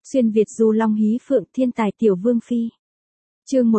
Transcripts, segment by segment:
Xuyên Việt du long hí phượng thiên tài tiểu vương phi. Chương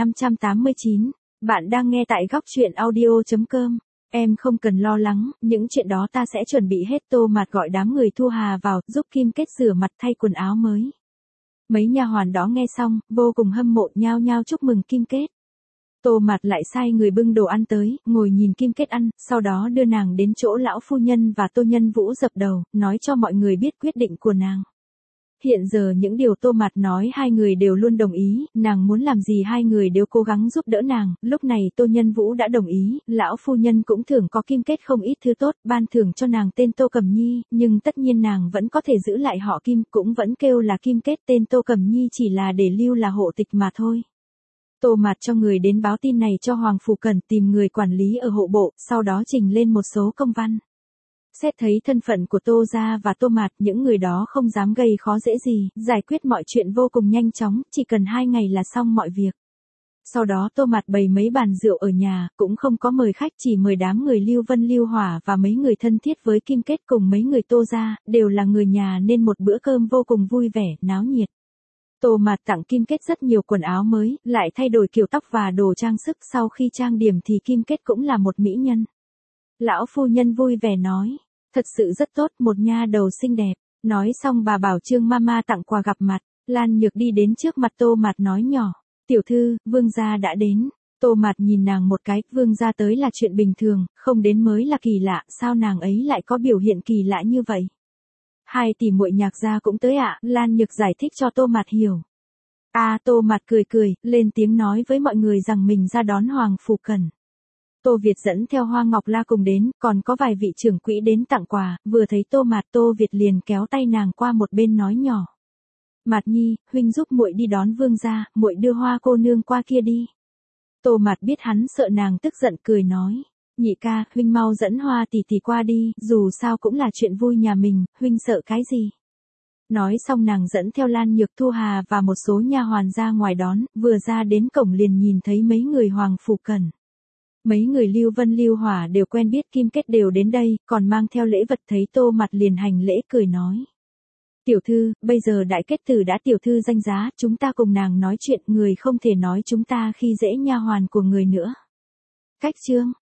1589, bạn đang nghe tại góc truyện audio.com. Em không cần lo lắng, những chuyện đó ta sẽ chuẩn bị hết. Tô Mạt gọi đám người Thu Hà vào, giúp Kim Kết rửa mặt thay quần áo mới. Mấy nha hoàn đó nghe xong, vô cùng hâm mộ nhao nhao chúc mừng Kim Kết. Tô Mạt lại sai người bưng đồ ăn tới, ngồi nhìn Kim Kết ăn, sau đó đưa nàng đến chỗ lão phu nhân và Tô Nhân Vũ dập đầu, nói cho mọi người biết quyết định của nàng. Hiện giờ những điều Tô Mạt nói hai người đều luôn đồng ý, nàng muốn làm gì hai người đều cố gắng giúp đỡ nàng. Lúc này Tô Nhân Vũ đã đồng ý, lão phu nhân cũng thưởng có Kim Kết không ít thứ tốt, ban thưởng cho nàng tên Tô Cẩm Nhi, nhưng tất nhiên nàng vẫn có thể giữ lại họ Kim, cũng vẫn kêu là Kim Kết, tên Tô Cẩm Nhi chỉ là để lưu là hộ tịch mà thôi. Tô Mạt cho người đến báo tin này cho Hoàng Phủ Cẩn, tìm người quản lý ở hộ bộ, sau đó trình lên một số công văn. Xét thấy thân phận của Tô gia và Tô Mạt, những người đó không dám gây khó dễ gì, giải quyết mọi chuyện vô cùng nhanh chóng, chỉ cần 2 ngày là xong mọi việc. Sau đó Tô Mạt bày mấy bàn rượu ở nhà, cũng không có mời khách, chỉ mời đám người Lưu Vân Lưu Hỏa và mấy người thân thiết với Kim Kết cùng mấy người Tô gia, đều là người nhà nên một bữa cơm vô cùng vui vẻ, náo nhiệt. Tô Mạt tặng Kim Kết rất nhiều quần áo mới, lại thay đổi kiểu tóc và đồ trang sức, sau khi trang điểm thì Kim Kết cũng là một mỹ nhân. Lão phu nhân vui vẻ nói, thật sự rất tốt, một nha đầu xinh đẹp. Nói xong bà bảo Trương Mama tặng quà gặp mặt. Lan Nhược đi đến trước mặt Tô Mạt nói nhỏ, tiểu thư, vương gia đã đến. Tô Mạt nhìn nàng một cái, vương gia tới là chuyện bình thường, không đến mới là kỳ lạ, sao nàng ấy lại có biểu hiện kỳ lạ như vậy? Hai tỷ muội Nhạc gia cũng tới ạ, Lan Nhược giải thích cho Tô Mạt hiểu. Tô Mạt cười cười, lên tiếng nói với mọi người rằng mình ra đón Hoàng Phủ Cẩn. Tô Việt dẫn theo Hoa Ngọc La cùng đến, còn có vài vị trưởng quỹ đến tặng quà, vừa thấy Tô Mạt, Tô Việt liền kéo tay nàng qua một bên nói nhỏ. Mạt Nhi, huynh giúp muội đi đón vương gia, muội đưa Hoa cô nương qua kia đi. Tô Mạt biết hắn sợ nàng tức giận, cười nói. Nhị ca, huynh mau dẫn Hoa tỷ tỷ qua đi, dù sao cũng là chuyện vui nhà mình, huynh sợ cái gì. Nói xong nàng dẫn theo Lan Nhược, Thu Hà và một số nha hoàn ra ngoài đón, vừa ra đến cổng liền nhìn thấy mấy người Hoàng Phủ Cẩn. Mấy người Lưu Vân Lưu Hỏa đều quen biết Kim Kết đều đến đây, còn mang theo lễ vật, thấy Tô Mạt liền hành lễ cười nói. Tiểu thư, bây giờ đại kết tử đã tiểu thư danh giá, chúng ta cùng nàng nói chuyện, người không thể nói chúng ta khi dễ nha hoàn của người nữa. Cách chương.